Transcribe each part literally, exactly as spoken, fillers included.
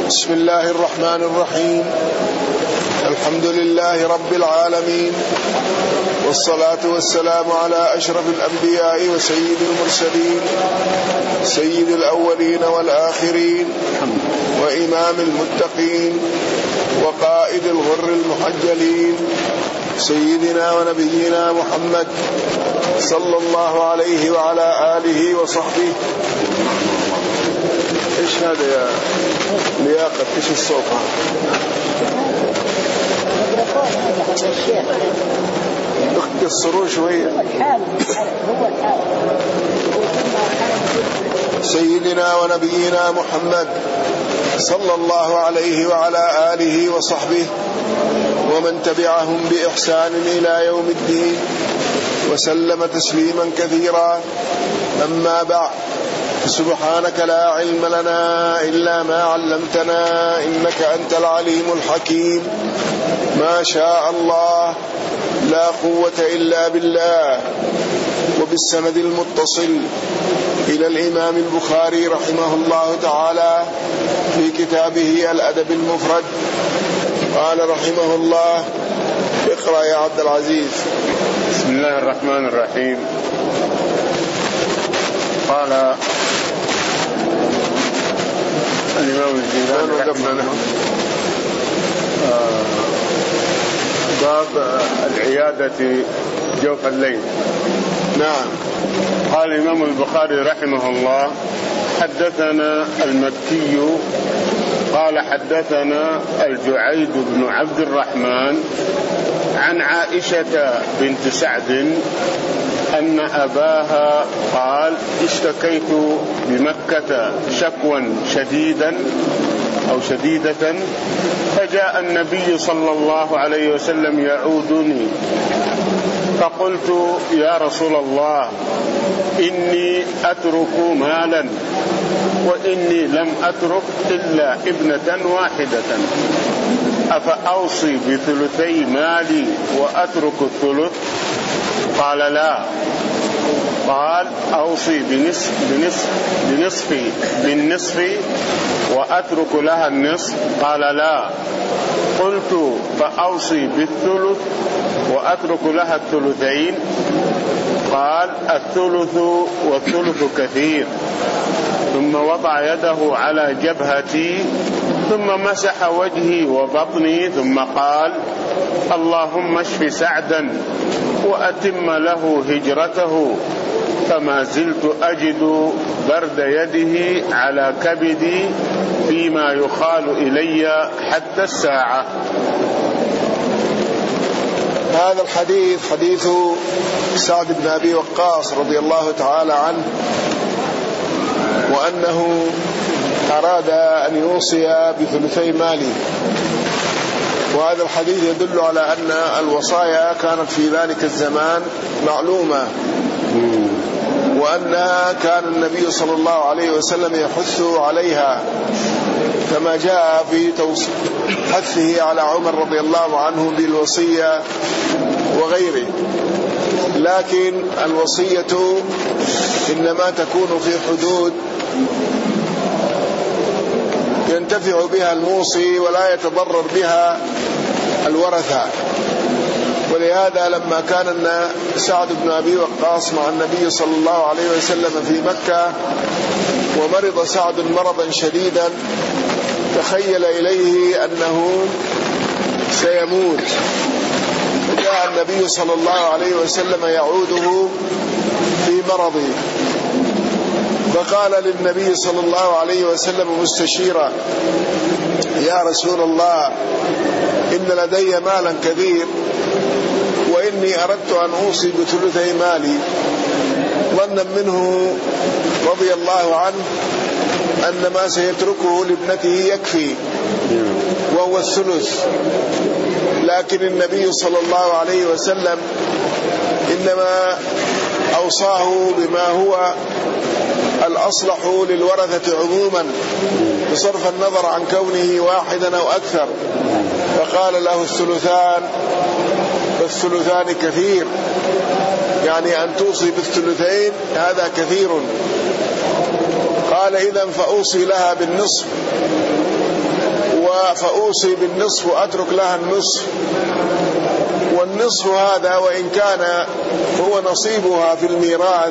بسم الله الرحمن الرحيم. الحمد لله رب العالمين، والصلاة والسلام على أشرف الأنبياء وسيد المرسلين، سيد الأولين والآخرين، وإمام المتقين، وقائد الغر المحجلين، سيدنا ونبينا محمد صلى الله عليه وعلى آله وصحبه. إيش هذا يا لياقة؟ إيش الصوت اختصروا شوية. سيدنا ونبينا محمد صلى الله عليه وعلى آله وصحبه ومن تبعهم بإحسان إلى يوم الدين، وسلم تسليما كثيرا. أما بعد، سبحانك لا علم لنا إلا ما علمتنا إنك أنت العليم الحكيم. ما شاء الله لا قوة إلا بالله. وبالسند المتصل إلى الإمام البخاري رحمه الله تعالى في كتابه الأدب المفرد، قال رحمه الله: اقرأ يا عبد العزيز. بسم الله الرحمن الرحيم. قال الإمام الجيلاني آه باب العيادة جوف الليل. نعم. قال الإمام البخاري رحمه الله: حدثنا المكي قال حدثنا الجعيد بن عبد الرحمن عن عائشة بنت سعد أن أباها قال: اشتكيت بمكة شكوى شديدا أو شديدة، فجاء النبي صلى الله عليه وسلم يعودني، فقلت: يا رسول الله، إني أترك مالا، وإني لم أترك إلا ابنة واحدة، أفأوصي بثلثي مالي وأترك الثلث؟ قال: لا. قال: أوصي بنصف بنصف بنصف بالنصف وأترك لها النصف؟ قال: لا. قلت: فأوصي بالثلث وأترك لها الثلثين؟ قال: الثلث والثلث كثير. ثم وضع يده على جبهتي، ثم مسح وجهي وبطني، ثم قال: اللهم اشف سعدا وأتم له هجرته. فما زلت أجد برد يده على كبدي فيما يخال إلي حتى الساعة. هذا الحديث حديث سعد بن أبي وقاص رضي الله تعالى عنه، وأنه أراد أن يوصي بثلثي ماله. وهذا الحديث يدل على أن الوصايا كانت في ذلك الزمان معلومة، وأنها كان النبي صلى الله عليه وسلم يحث عليها، كما جاء في حثه على عمر رضي الله عنه بالوصية وغيره. لكن الوصية إنما تكون في حدود ينتفع بها الموصي ولا يتضرر بها الورثة. ولهذا لما كان سعد بن أبي وقاص مع النبي صلى الله عليه وسلم في مكة، ومرض سعد مرضا شديدا، تخيل إليه أنه سيموت، فجاء النبي صلى الله عليه وسلم يعوده في مرضه، فقال للنبي صلى الله عليه وسلم مستشيرا: يا رسول الله، إن لدي مالا كثير، وإني أردت أن أوصي بثلثي مالي، ظنا منه رضي الله عنه أن ما سيتركه لابنته يكفي وهو الثلث. لكن النبي صلى الله عليه وسلم إنما أوصاه بما هو الأصلح للورثة عموما بصرف النظر عن كونه واحدا أو أكثر، فقال له: الثلثان، والثلثان كثير، يعني أن توصي بالثلثين هذا كثير. قال: إذن فأوصي لها بالنصف. فأوصي بالنصف وأترك لها النصف. والنصف هذا وإن كان هو نصيبها في الميراث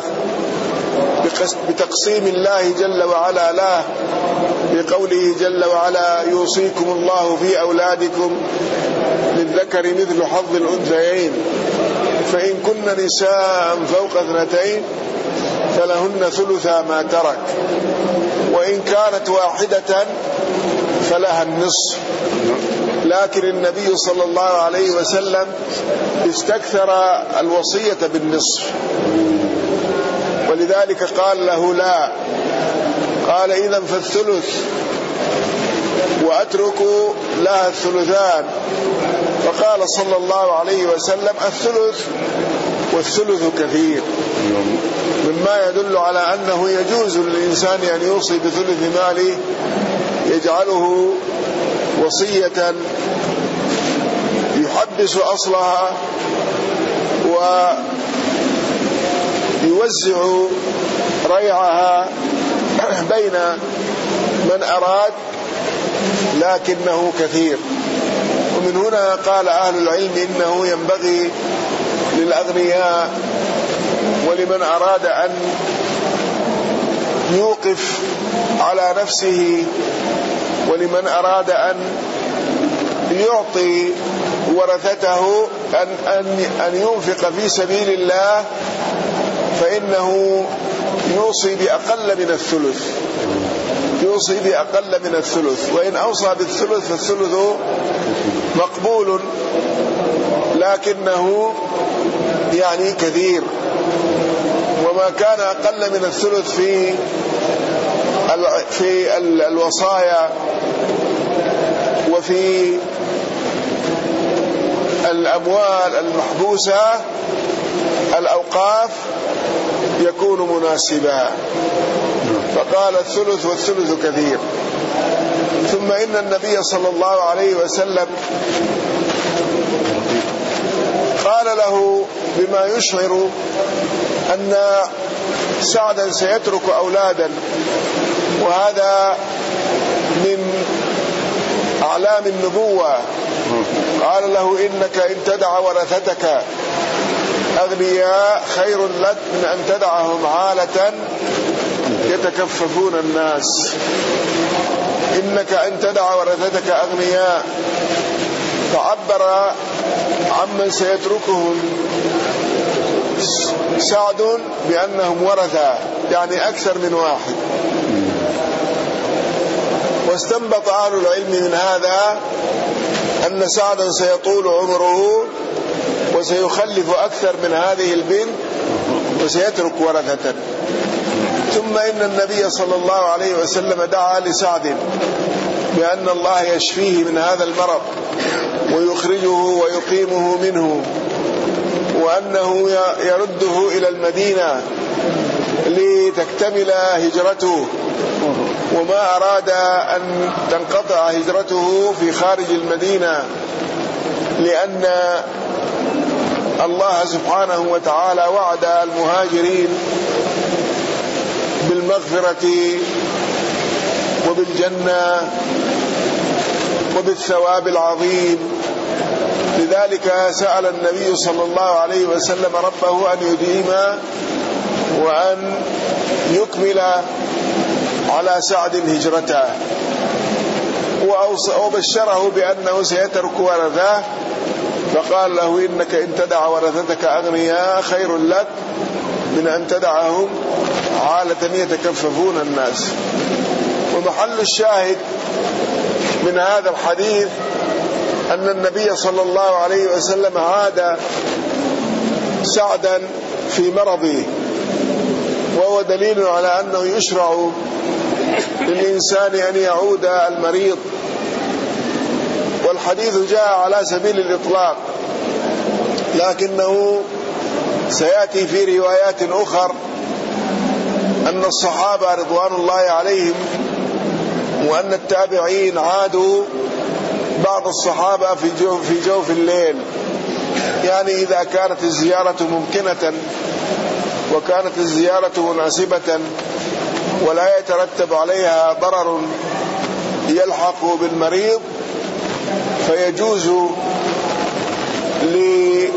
بتقسيم الله جل وعلا له، بقوله جل وعلا يوصيكم الله في أولادكم للذكر مثل حظ الأنثيين، فإن كن نساء فوق اثنتين فلهن ثلثا ما ترك، وإن كانت واحدة فلها النصف. لكن النبي صلى الله عليه وسلم استكثر الوصية بالنصف، ولذلك قال له لا، قال إذن فالثلث وأترك لها الثلثان. فقال صلى الله عليه وسلم الثلث والثلث كثير، مما يدل على أنه يجوز للإنسان أن يوصي بثلث ماله، يجعله وصية يحبس أصلها ويوزع ريعها بين من أراد، لكنه كثير. ومن هنا قال أهل العلم إنه ينبغي للأغنياء ولمن أراد أن يوقف على نفسه ولمن أراد أن يعطي ورثته أن, أن, أن ينفق في سبيل الله، فإنه يوصي بأقل من الثلث، يوصي بأقل من الثلث. وإن أوصى بالثلث فالثلث مقبول، لكنه يعني كثير. وما كان أقل من الثلث في في الوصايا وفي الأموال المحبوسة الأوقاف يكون مناسبا. فقال الثلث والثلث كثير. ثم إن النبي صلى الله عليه وسلم قال له بما يشعر أن سعدا سيترك أولادا، وهذا من أعلام النبوة. قال له إنك إن تدع ورثتك أغنياء خير لك من أن تدعهم عالة يتكففون الناس. إنك إن تدع ورثتك أغنياء، فعبر عمن سيتركهم سعد بأنهم ورثة، يعني أكثر من واحد. واستنبط أهل العلم من هذا أن سعدا سيطول عمره وسيخلف أكثر من هذه البنت وسيترك ورثة. ثم إن النبي صلى الله عليه وسلم دعا لسعد بأن الله يشفيه من هذا المرض ويخرجه ويقيمه منه، وأنه يرده إلى المدينة لتكتمل هجرته، وما أراد أن تنقطع هجرته في خارج المدينة، لأن الله سبحانه وتعالى وعد المهاجرين بالمغفرة وبالجنة وبالثواب العظيم. لذلك سأل النبي صلى الله عليه وسلم ربه أن يديم وأن يكمل على سعد هجرته، وبشره بأنه سيترك ورثه، فقال له إنك إن تدع ورثتك أغنياء خير لك من أن تدعهم عالة يتكففون الناس. ومحل الشاهد من هذا الحديث أن النبي صلى الله عليه وسلم عاد سعدا في مرضه، وهو دليل على أنه يشرع للإنسان أن يعود المريض. والحديث جاء على سبيل الإطلاق، لكنه سيأتي في روايات أخر أن الصحابة رضوان الله عليهم وأن التابعين عادوا بعض الصحابة في جوف, في جوف الليل، يعني إذا كانت الزيارة ممكنة وكانت الزيارة مناسبة ولا يترتب عليها ضرر يلحق بالمريض فيجوز ل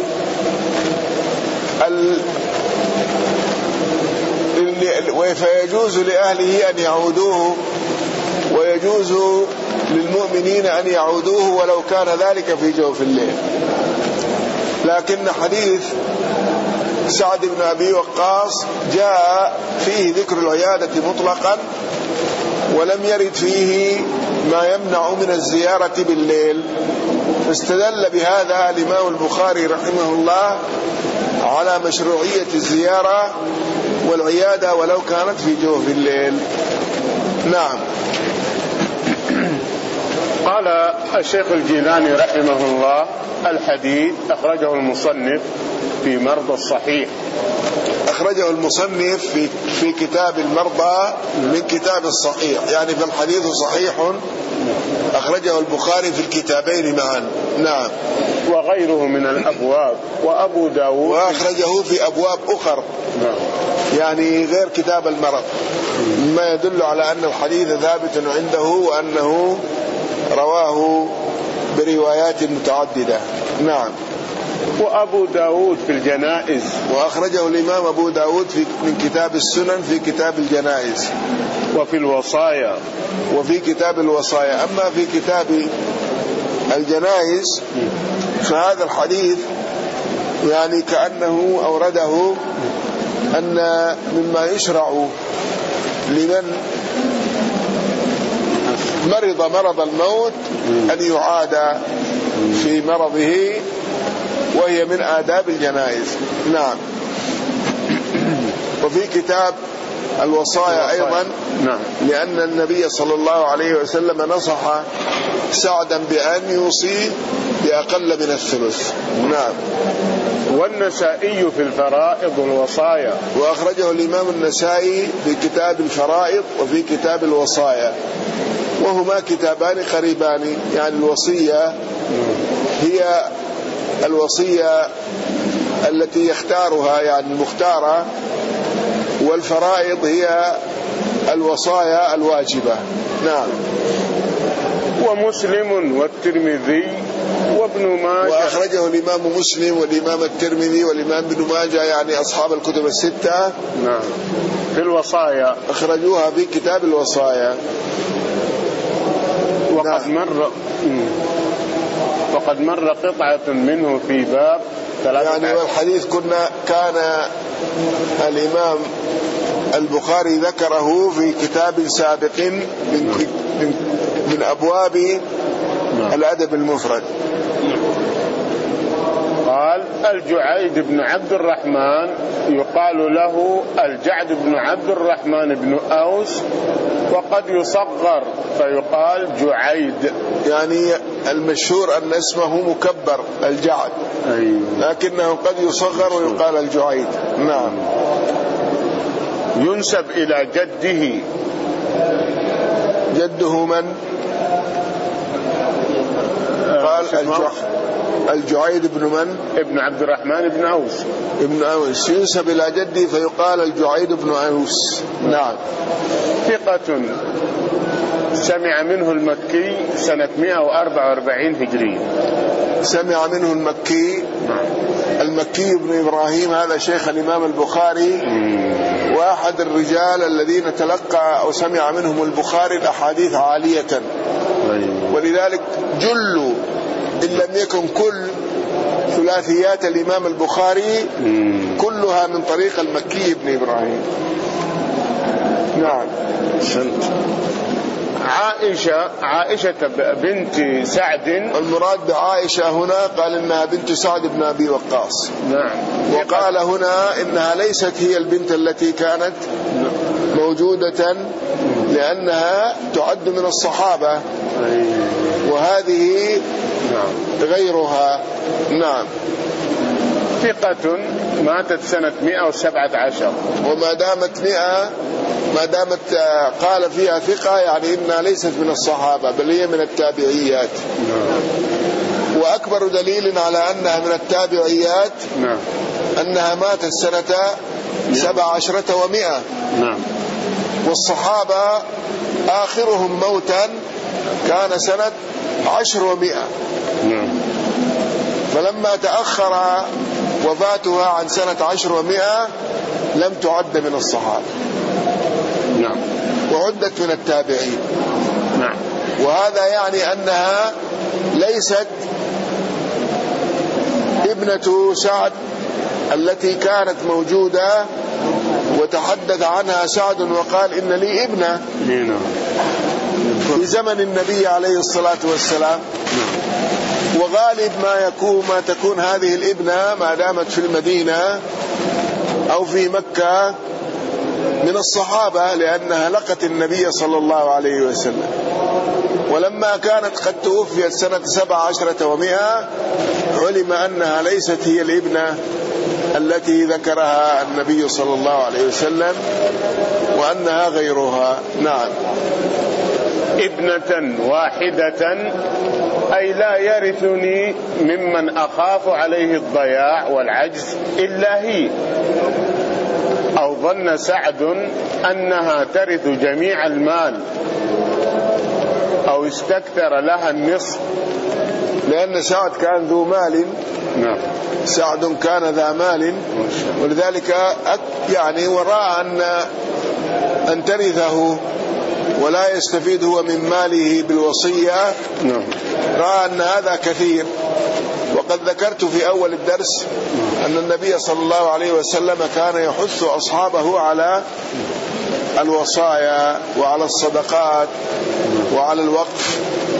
فيجوز لأهله أن يعودوه، ويجوز للمؤمنين أن يعودوه ولو كان ذلك في جوف الليل. لكن حديث سعد بن أبي وقاص جاء فيه ذكر العيادة مطلقا، ولم يرد فيه ما يمنع من الزيارة بالليل، فاستدل بهذا الإمام البخاري رحمه الله على مشروعية الزيارة والعيادة ولو كانت في جوف الليل. نعم. قال الشيخ الجيلاني رحمه الله: الحديث أخرجه المصنف في مرضى الصحيح. أخرجه المصنف في في كتاب المرضى من كتاب الصحيح، يعني فالحديث صحيح أخرجه البخاري في الكتابين معا. نعم. وغيره من الأبواب، وأبو داود وأخرجه في أبواب أخر. نعم. يعني غير كتاب المرض، ما يدل على أن الحديث ثابت عنده وأنه رواه بروايات متعددة. نعم. وأبو داود في الجنائز، وأخرجه الإمام أبو داود في من كتاب السنن في كتاب الجنائز. وفي الوصايا، وفي كتاب الوصايا. أما في كتاب الجنائز فهذا الحديث يعني كأنه أورده أن مما يشرع لمن مرض مرض الموت أن يعاد في مرضه، وهي من آداب الجنائز. نعم. وفي كتاب الوصايا أيضا، نعم، لأن النبي صلى الله عليه وسلم نصح سعدا بأن يوصي بأقل من الثلث. نعم. والنسائي في الفرائض والوصايا، وأخرجه الإمام النسائي في كتاب الفرائض وفي كتاب الوصايا، وهما كتابان قريبان. يعني الوصية هي الوصية التي يختارها يعني المختارة، والفرائض هي الوصايا الواجبة. نعم. ومسلم والترمذي وابن ماجه. وأخرجه الإمام مسلم والإمام الترمذي والإمام ابن ماجه، يعني أصحاب الكتب الستة. نعم. في الوصايا أخرجوها في كتاب الوصايا. وقد نعم. مر وقد مر قطعة منه في باب يعني. والحديث كنا كان الإمام البخاري ذكره في كتاب سابق من, من, من أبواب نعم. الأدب المفرد. قال: الجعيد بن عبد الرحمن يقال له الجعد بن عبد الرحمن بن أوس، وقد يصغر فيقال جعيد. يعني المشهور أن اسمه مكبر الجعد، أيوه. لكنه قد يصغر ويقال الجعيد. نعم. ينسب إلى جده. جده من؟ قال الجعيد بن من؟ ابن عبد الرحمن بن أوس. ابن أوس ينسب إلى جدي فيقال الجعيد بن أوس. نعم. ثقة سمع منه المكي سنة مئة وأربعة وأربعين هجري. سمع منه المكي. المكي بن إبراهيم هذا شيخ الإمام البخاري، واحد الرجال الذين تلقى أو سمع منهم البخاري الأحاديث عالية، ولذلك جل إن لم يكن كل ثلاثيات الإمام البخاري كلها من طريق المكي بن إبراهيم. نعم. عائشة عائشة بنت سعد. المراد بعائشة هنا قال إنها بنت سعد بن أبي وقاص. نعم. وقال هنا إنها ليست هي البنت التي كانت موجودة، لأنها تعد من الصحابة، وهذه غيرها. نعم. ثقة ماتت سنة مئة وسبعة عشر. وما دامت مئة ما دامت قال فيها ثقة يعني إنها ليست من الصحابة بل هي من التابعيات. وأكبر دليل على أنها من التابعيات أنها ماتت سنة سبع عشرة ومئة. والصحابة آخرهم موتا كان سنة عشر ومئة، فلما تأخر وفاتها عن سنة عشر ومئة لم تعد من الصحابة، نعم، وعدت من التابعين، نعم. وهذا يعني أنها ليست ابنة سعد التي كانت موجودة وتحدث عنها سعد وقال إن لي ابنة في زمن النبي عليه الصلاة والسلام. وغالب ما يكون ما تكون هذه الابنة ما دامت في المدينة أو في مكة من الصحابة، لأنها لقت النبي صلى الله عليه وسلم. ولما كانت قد توفيت سنة سبع عشرة ومئة علم أنها ليست هي الابنة التي ذكرها النبي صلى الله عليه وسلم، وأنها غيرها. نعم. ابنة واحدة أي لا يرثني ممن أخاف عليه الضياع والعجز إلا هي. أو ظن سعد أنها ترث جميع المال أو استكثر لها النصف، لأن سعد كان ذو مال. نعم. سعد كان ذا مال، ولذلك يعني وراء أن أن ترثه ولا يستفيد هو من ماله بالوصية. نعم. رأى أن هذا كثير. وقد ذكرت في أول الدرس أن النبي صلى الله عليه وسلم كان يحث أصحابه على الوصايا وعلى الصدقات وعلى الوقف،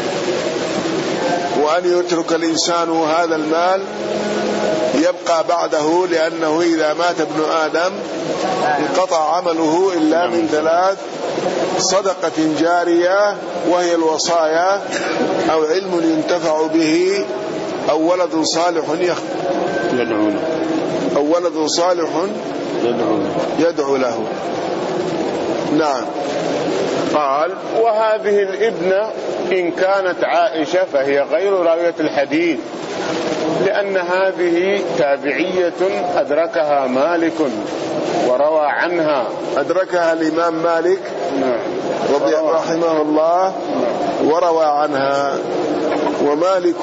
وأن يترك الإنسان هذا المال يبقى بعده، لأنه إذا مات ابن آدم انقطع عمله إلا من ثلاث: صدقة جارية وهي الوصايا، أو علم ينتفع به، أو ولد صالح يدعو أو ولد صالح يدعو له. نعم. قال: وهذه الابنة إن كانت عائشة فهي غير راوية الحديث، لأن هذه تابعية أدركها مالك وروى عنها. أدركها الإمام مالك رضي رحمه الله وروى عنها. ومالك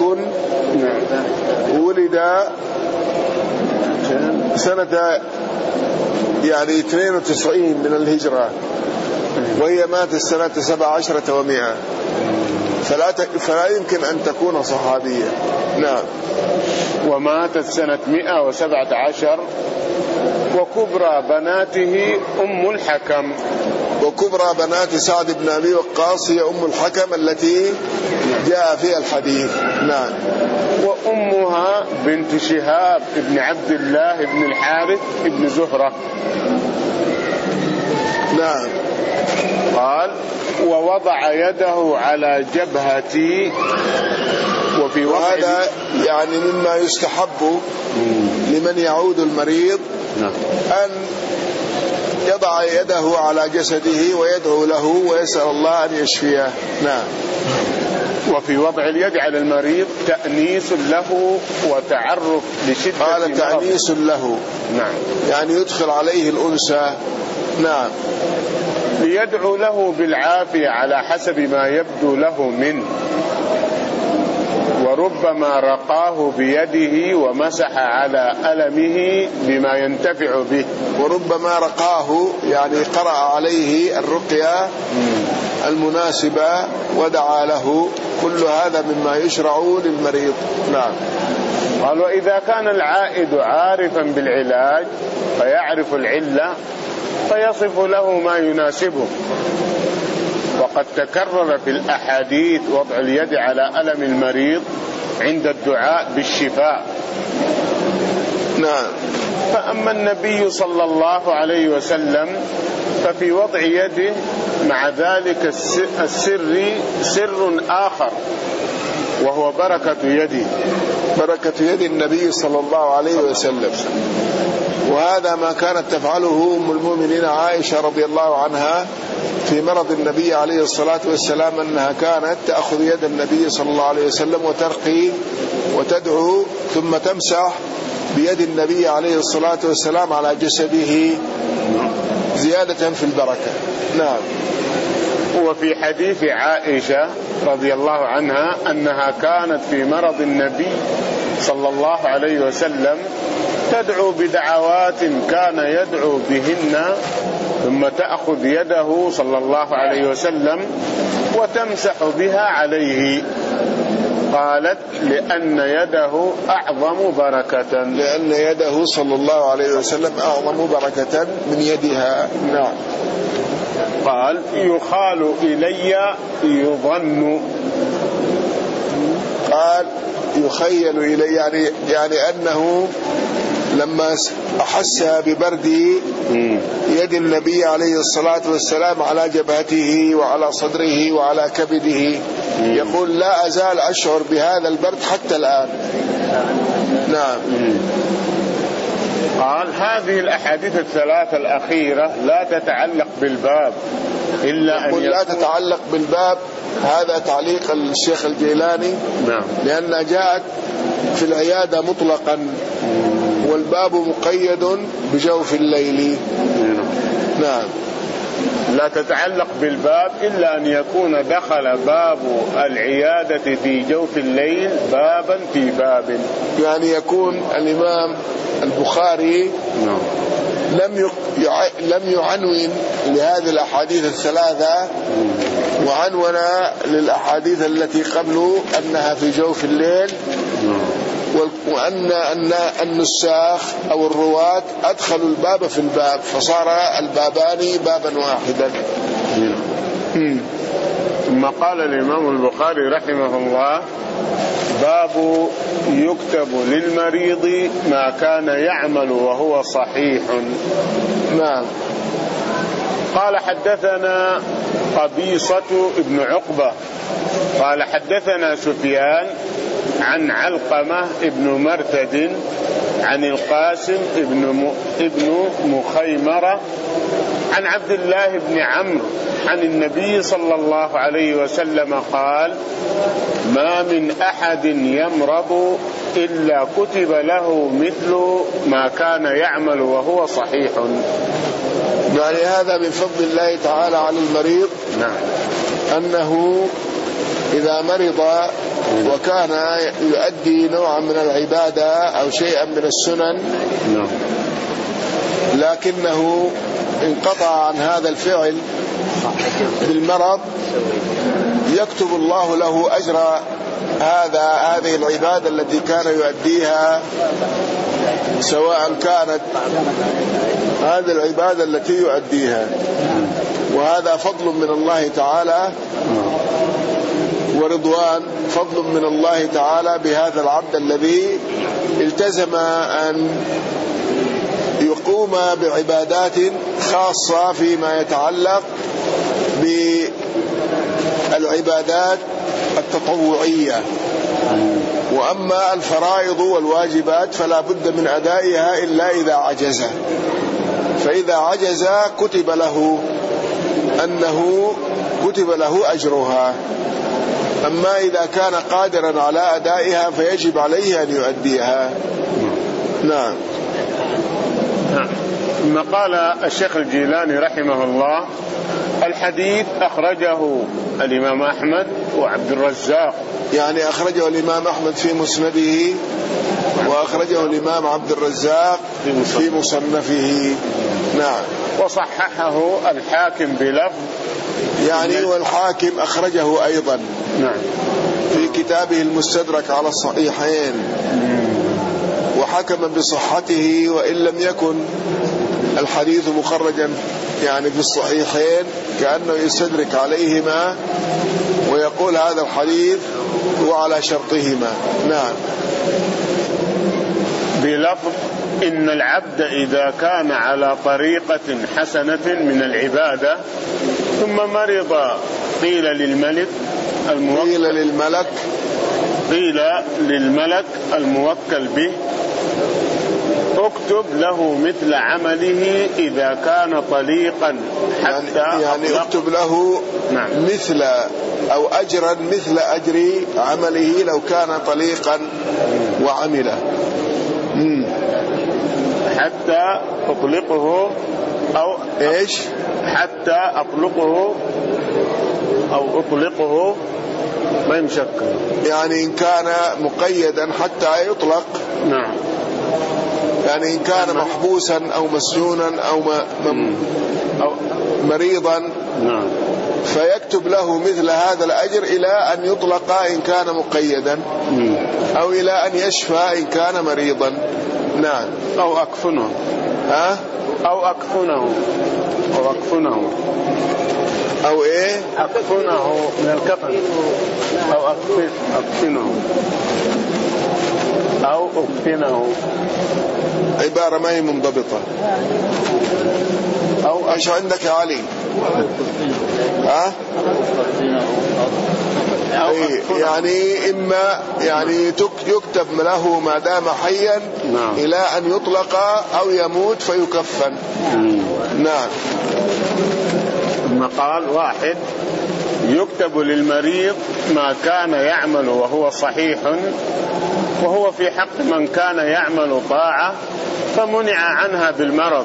ولد سنة يعني اثنين وتسعين من الهجرة، وهي ماتت سنة سبع عشرة ومئة، فلا, فلا يمكن أن تكون صحابية. نعم. وماتت سنة مئة وسبعة عشر. وكبرى بناته أم الحكم. وكبرى بنات سعد بن أبي وقاص هي أم الحكم التي جاء فيها الحديث. نعم. وأمها بنت شهاب بن عبد الله بن الحارث بن زهرة. نعم. قال: ووضع يده على جبهتي. وفي وهذا يعني مما يستحب لمن يعود المريض أن يضع يده على جسده ويدعو له ويسأل الله أن يشفيه. نعم. وفي وضع اليد على المريض تأنيس له وتعرف لشدة قال تأنيس له. نعم. يعني يدخل عليه الأنثى. نعم. ليدعو له بالعافية على حسب ما يبدو له منه. وربما رقاه بيده ومسح على ألمه بما ينتفع به. وربما رقاه يعني قرأ عليه الرقية المناسبة ودعا له. كل هذا مما يشرع للمريض. نعم. قال: وإذا كان العائد عارفا بالعلاج فيعرف العلة فيصف له ما يناسبه. وقد تكرر في الأحاديث وضع اليد على ألم المريض عند الدعاء بالشفاء. نعم. فأما النبي صلى الله عليه وسلم ففي وضع يده مع ذلك السر سر آخر، وهو بركة يده. بركة يد النبي صلى الله عليه وسلم. وهذا ما كانت تفعله أم المؤمنين عائشة رضي الله عنها في مرض النبي عليه الصلاة والسلام، أنها كانت تأخذ يد النبي صلى الله عليه وسلم وترقي وتدعو ثم تمسح بيد النبي عليه الصلاة والسلام على جسده زيادة في البركة. نعم. وفي حديث عائشة رضي الله عنها أنها كانت في مرض النبي صلى الله عليه وسلم تدعو بدعوات كان يدعو بهن، ثم تأخذ يده صلى الله عليه وسلم وتمسح بها عليه. قالت لأن يده أعظم بركة، لأن يده صلى الله عليه وسلم أعظم بركة من يدها. نعم. قال يخال إلي يظن، قال يخيل إلي يعني, يعني أنه لما أحس ببرد يد النبي عليه الصلاة والسلام على جبهته وعلى صدره وعلى كبده يقول لا أزال أشعر بهذا البرد حتى الآن. نعم. قال هذه الأحاديث الثلاثة الأخيرة لا تتعلق بالباب إلا أن يكون لا تتعلق بالباب. هذا تعليق الشيخ الجيلاني. نعم. لأنها جاءت في العيادة مطلقا والباب مقيد بجوف الليل. نعم. لا تتعلق بالباب إلا أن يكون دخل باب العيادة في جوف الليل بابا في باب، يعني يكون الإمام البخاري نعم. لم لم يعنون لهذه الأحاديث الثلاثة وعنون للأحاديث التي قبله أنها في جوف الليل، وأن أن النساخ أو الرواة أدخلوا الباب في الباب فصار البابان بابا واحدا. ثم قال الإمام البخاري رحمه الله باب يكتب للمريض ما كان يعمل وهو صحيح. نعم. قال حدثنا قبيصة ابن عقبة قال حدثنا سفيان عن علقمة ابن مرثد عن القاسم ابن ابن مخيمرة عن عبد الله بن عمرو عن النبي صلى الله عليه وسلم قال ما من أحد يمرض إلا كتب له مثل ما كان يعمل وهو صحيح. يعني هذا من فضل الله تعالى على المريض. نعم. أنه إذا مرض وكان يؤدي نوعا من العبادة أو شيئا من السنن لكنه انقطع عن هذا الفعل بالمرض يكتب الله له أجر هذا هذه العبادة التي كان يؤديها، سواء كانت هذه العبادة التي يؤديها. وهذا فضل من الله تعالى ورضوان، فضل من الله تعالى بهذا العبد الذي التزم أن يقوم بعبادات خاصة فيما يتعلق بالعبادات التطوعية، وأما الفرائض والواجبات فلا بد من أدائها إلا إذا عجز، فإذا عجز كتب له أنه كتب له أجرها. أما إذا كان قادرا على أدائها فيجب عليه أن يؤديها. نعم. ثم قال الشيخ الجيلاني رحمه الله الحديث أخرجه الإمام أحمد وعبد الرزاق، يعني أخرجه الإمام أحمد في مسنده وأخرجه الإمام عبد الرزاق في مصنفه. نعم. وصححه الحاكم بلفظ، يعني والحاكم أخرجه أيضا نعم في كتابه المستدرك على الصحيحين وحكم بصحته، وإن لم يكن الحديث مخرجا يعني في الصحيحين كأنه يستدرك عليهما ويقول هذا الحديث هو على شرطهما. نعم. بلفظ إن العبد إذا كان على طريقة حسنة من العبادة ثم مرض قيل للملك الموكل قيل للملك قيل للملك الموكل به اكتب له مثل عمله إذا كان طليقا حتى يعني, يعني اكتب له نعم. مثل أو أجرا مثل أجر عمله لو كان طليقا وعمله. مم. حتى أطلقه أو إيش حتى أطلقه أو أطلقه ما يمشكل، يعني إن كان مقيدا حتى يطلق. نعم. يعني إن كان محبوسا أو مسجونا أو, م... أو مريضا، نعم، فيكتب له مثل هذا الأجر إلى أن يطلق إن كان مقيدا، أو إلى أن يشفى إن كان مريضا. نعم. أو أكفنه. ها؟ أو أكفنه أو أكفنه أو إيه؟ أكفنه من الكفن. أو أكفن أكفنه أو أكفنه، عبارة ما هي منضبطة. أو إيش عندك يا علي؟ ها؟ أي يعني إما يعني يكتب له ما دام حيا، نعم، إلى أن يطلق أو يموت فيكفن. مم. نعم. ثم قال: واحد، يكتب للمريض ما كان يعمل وهو صحيح، وهو في حق من كان يعمل طاعة فمنع عنها بالمرض،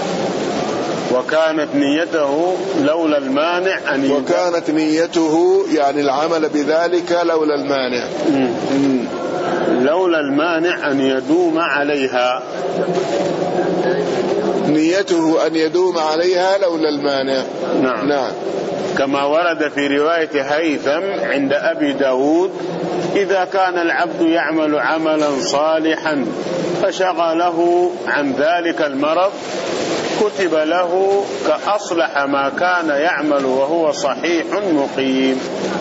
وكانت نيته لولا المانع أن يدوم. وكانت نيته يعني العمل بذلك لولا المانع. مم. مم. لولا المانع أن يدوم عليها. نيته أن يدوم عليها لولا المانع. نعم. نعم. كما ورد في رواية هيثم عند أبي داود: إذا كان العبد يعمل عملا صالحا فشغله عن ذلك المرض كتب له كأصلح ما كان يعمل وهو صحيح مقيم.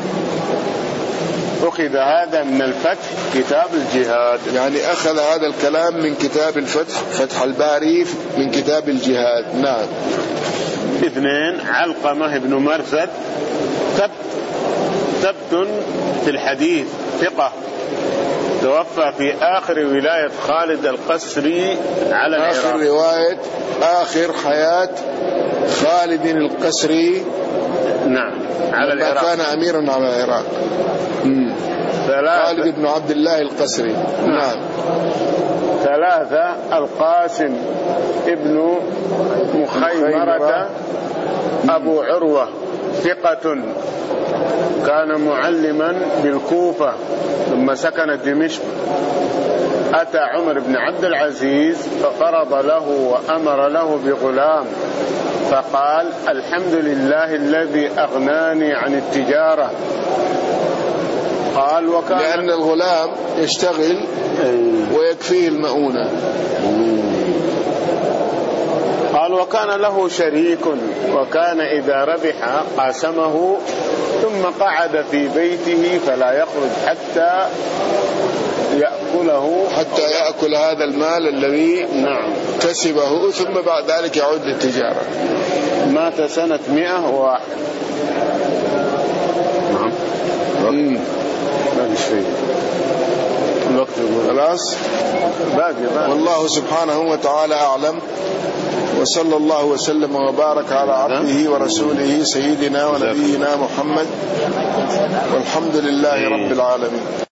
أخذ هذا من الفتح كتاب الجهاد. يعني أخذ هذا الكلام من كتاب الفتح، فتح الباري من كتاب الجهاد. نعم. اثنين، علقمة بن مرثد ثبت ثبت في الحديث، ثقة، توفى في آخر ولاية خالد القسري على العراق. آخر رواية آخر حياة خالد القسري، نعم، على العراق، كان أميرا على العراق. خالد بن عبد الله القسري. نعم. نعم. ثلاثة، القاسم ابن مخيمرة أبو عروة، ثقة، كان معلما بالكوفة ثم سكن دمشق. أتى عمر بن عبد العزيز فقرض له وأمر له بغلام، فقال: الحمد لله الذي أغناني عن التجارة. قال: وكان لأن الغلام يشتغل ويكفيه المؤونة. قال: وكان له شريك، وكان إذا ربح قاسمه ثم قعد في بيته فلا يخرج حتى يأكله حتى يأكل هذا المال الذي نعم كسبه، ثم بعد ذلك يعود للتجارة. مات سنة مئة وواحد. نعم. ما في شيء. الوقت خلاص باقي باقي. والله سبحانه وتعالى أعلم، وصلى الله وسلم وبارك على عبده ورسوله سيدنا ونبينا محمد، والحمد لله رب العالمين.